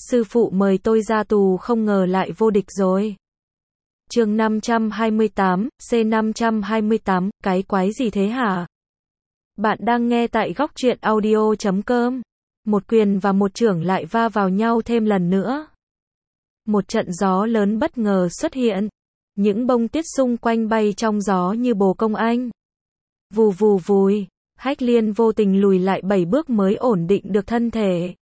sư phụ mời tôi ra tù không ngờ lại vô địch rồi. Chương 528, C528, cái quái gì thế hả? Bạn đang nghe tại góc truyện audio.com. Một quyền và một chưởng lại va vào nhau thêm lần nữa. Một trận gió lớn bất ngờ xuất hiện. Những bông tuyết xung quanh bay trong gió như bồ công anh. Vù vù vùi, Hách Liên vô tình lùi lại 7 bước mới ổn định được thân thể.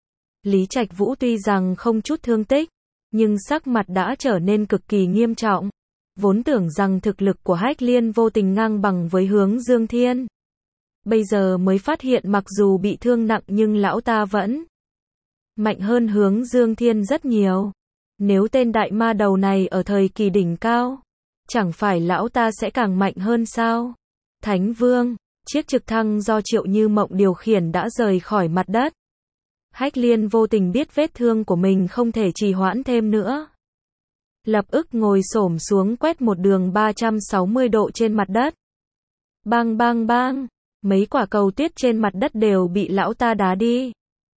Lý Trạch Vũ tuy rằng không chút thương tích, nhưng sắc mặt đã trở nên cực kỳ nghiêm trọng. Vốn tưởng rằng thực lực của Hách Liên vô tình ngang bằng với Hướng Dương Thiên. Bây giờ mới phát hiện mặc dù bị thương nặng nhưng lão ta vẫn mạnh hơn Hướng Dương Thiên rất nhiều. Nếu tên đại ma đầu này ở thời kỳ đỉnh cao, chẳng phải lão ta sẽ càng mạnh hơn sao? Thánh Vương, chiếc trực thăng do Triệu Như Mộng điều khiển đã rời khỏi mặt đất. Hách Liên vô tình biết vết thương của mình không thể trì hoãn thêm nữa. Lập tức ngồi xổm xuống quét một đường 360 độ trên mặt đất. Bang bang bang, mấy quả cầu tuyết trên mặt đất đều bị lão ta đá đi.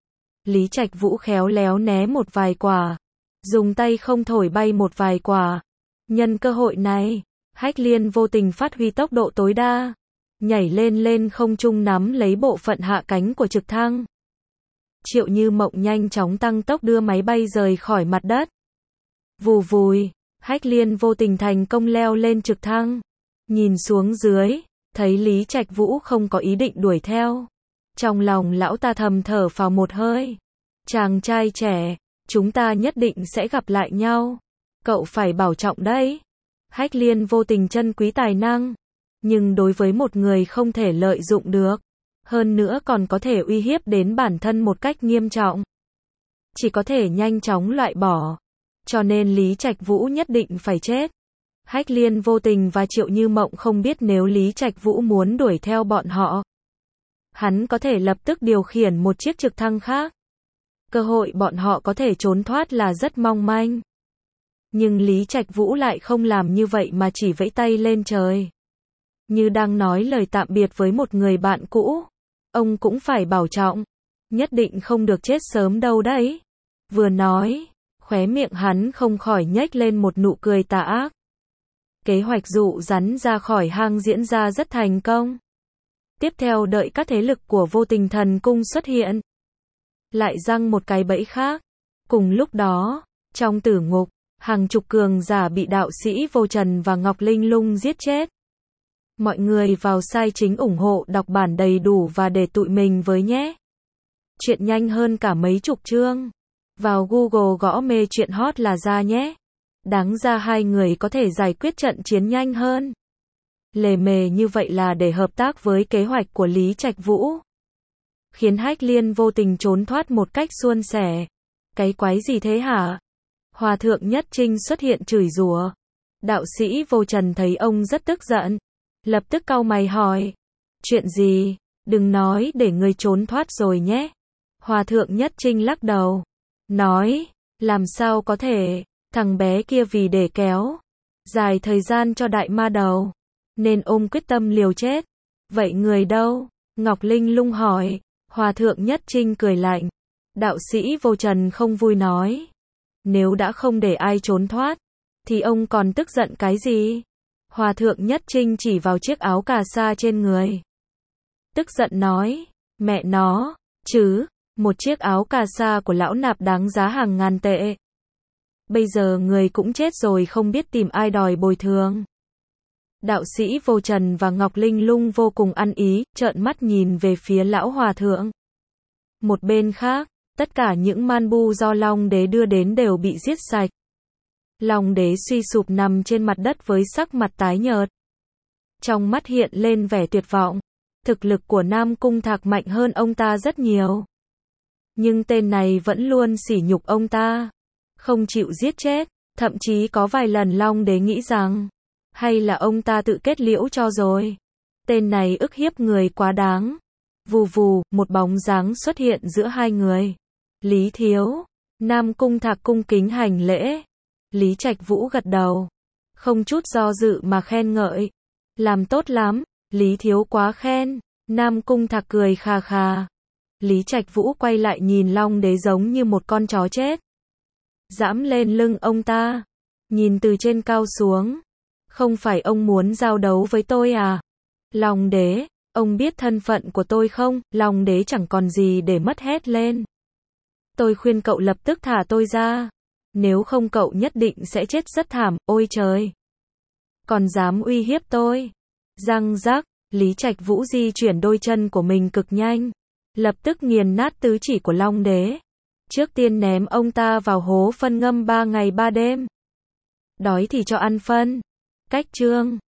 Lý Trạch Vũ khéo léo né một vài quả, dùng tay không thổi bay một vài quả. Nhân cơ hội này, Hách Liên vô tình phát huy tốc độ tối đa, nhảy lên không trung nắm lấy bộ phận hạ cánh của trực thăng. Triệu Như Mộng nhanh chóng tăng tốc đưa máy bay rời khỏi mặt đất. Vù vùi, Hách Liên vô tình thành công leo lên trực thăng. Nhìn xuống dưới, thấy Lý Trạch Vũ không có ý định đuổi theo. Trong lòng lão ta thầm thở phào một hơi. Chàng trai trẻ, chúng ta nhất định sẽ gặp lại nhau. Cậu phải bảo trọng đấy. Hách Liên vô tình trân quý tài năng, nhưng đối với một người không thể lợi dụng được, hơn nữa còn có thể uy hiếp đến bản thân một cách nghiêm trọng, chỉ có thể nhanh chóng loại bỏ. Cho nên Lý Trạch Vũ nhất định phải chết. Hách Liên vô tình và Triệu Như Mộng không biết nếu Lý Trạch Vũ muốn đuổi theo bọn họ, hắn có thể lập tức điều khiển một chiếc trực thăng khác. Cơ hội bọn họ có thể trốn thoát là rất mong manh. Nhưng Lý Trạch Vũ lại không làm như vậy mà chỉ vẫy tay lên trời, như đang nói lời tạm biệt với một người bạn cũ. Ông cũng phải bảo trọng, nhất định không được chết sớm đâu đấy. Vừa nói, khóe miệng hắn không khỏi nhếch lên một nụ cười tà ác. Kế hoạch dụ rắn ra khỏi hang diễn ra rất thành công. Tiếp theo đợi các thế lực của Vô Tình Thần Cung xuất hiện, lại giăng một cái bẫy khác. Cùng lúc đó, trong tử ngục, hàng chục cường giả bị đạo sĩ Vô Trần và Ngọc Linh Lung giết chết. Mọi người vào sai chính ủng hộ đọc bản đầy đủ và để tụi mình với nhé. Chuyện nhanh hơn cả mấy chục chương. Vào Google gõ mê chuyện hot là ra nhé. Đáng ra hai người có thể giải quyết trận chiến nhanh hơn. Lề mề như vậy là để hợp tác với kế hoạch của Lý Trạch Vũ, khiến Hách Liên vô tình trốn thoát một cách suôn sẻ. Cái quái gì thế hả? Hòa thượng Nhất Trinh xuất hiện chửi rủa. Đạo sĩ Vô Trần thấy ông rất tức giận, lập tức cau mày hỏi. Chuyện gì? Đừng nói để người trốn thoát rồi nhé. Hòa thượng Nhất Trinh lắc đầu, nói, làm sao có thể, thằng bé kia vì để kéo dài thời gian cho đại ma đầu, nên ôm quyết tâm liều chết. Vậy người đâu? Ngọc Linh Lung hỏi. Hòa thượng Nhất Trinh cười lạnh. Đạo sĩ Vô Trần không vui nói, nếu đã không để ai trốn thoát, thì ông còn tức giận cái gì? Hòa thượng Nhất Trinh chỉ vào chiếc áo cà sa trên người, tức giận nói, mẹ nó, chứ, một chiếc áo cà sa của lão nạp đáng giá hàng ngàn tệ. Bây giờ người cũng chết rồi không biết tìm ai đòi bồi thường. Đạo sĩ Vô Trần và Ngọc Linh Lung vô cùng ăn ý, trợn mắt nhìn về phía lão hòa thượng. Một bên khác, tất cả những man bu do Long Đế đưa đến đều bị giết sạch. Long Đế suy sụp nằm trên mặt đất với sắc mặt tái nhợt. Trong mắt hiện lên vẻ tuyệt vọng. Thực lực của Nam Cung Thạc mạnh hơn ông ta rất nhiều, nhưng tên này vẫn luôn sỉ nhục ông ta, không chịu giết chết. Thậm chí có vài lần Long Đế nghĩ rằng, hay là ông ta tự kết liễu cho rồi. Tên này ức hiếp người quá đáng. Vù vù, một bóng dáng xuất hiện giữa hai người. Lý thiếu. Nam Cung Thạc cung kính hành lễ. Lý Trạch Vũ gật đầu, không chút do dự mà khen ngợi. Làm tốt lắm, Lý thiếu quá khen. Nam Cung Thạc cười khà khà. Lý Trạch Vũ quay lại nhìn Long Đế giống như một con chó chết. Dẫm lên lưng ông ta. Nhìn từ trên cao xuống. Không phải ông muốn giao đấu với tôi à? Long Đế, ông biết thân phận của tôi không? Long Đế chẳng còn gì để mất, hét lên. Tôi khuyên cậu lập tức thả tôi ra. Nếu không cậu nhất định sẽ chết rất thảm, ôi trời. Còn dám uy hiếp tôi. Răng rắc, Lý Trạch Vũ di chuyển đôi chân của mình cực nhanh. Lập tức nghiền nát tứ chỉ của Long Đế. Trước tiên ném ông ta vào hố phân ngâm 3 ngày 3 đêm. Đói thì cho ăn phân. Cách chương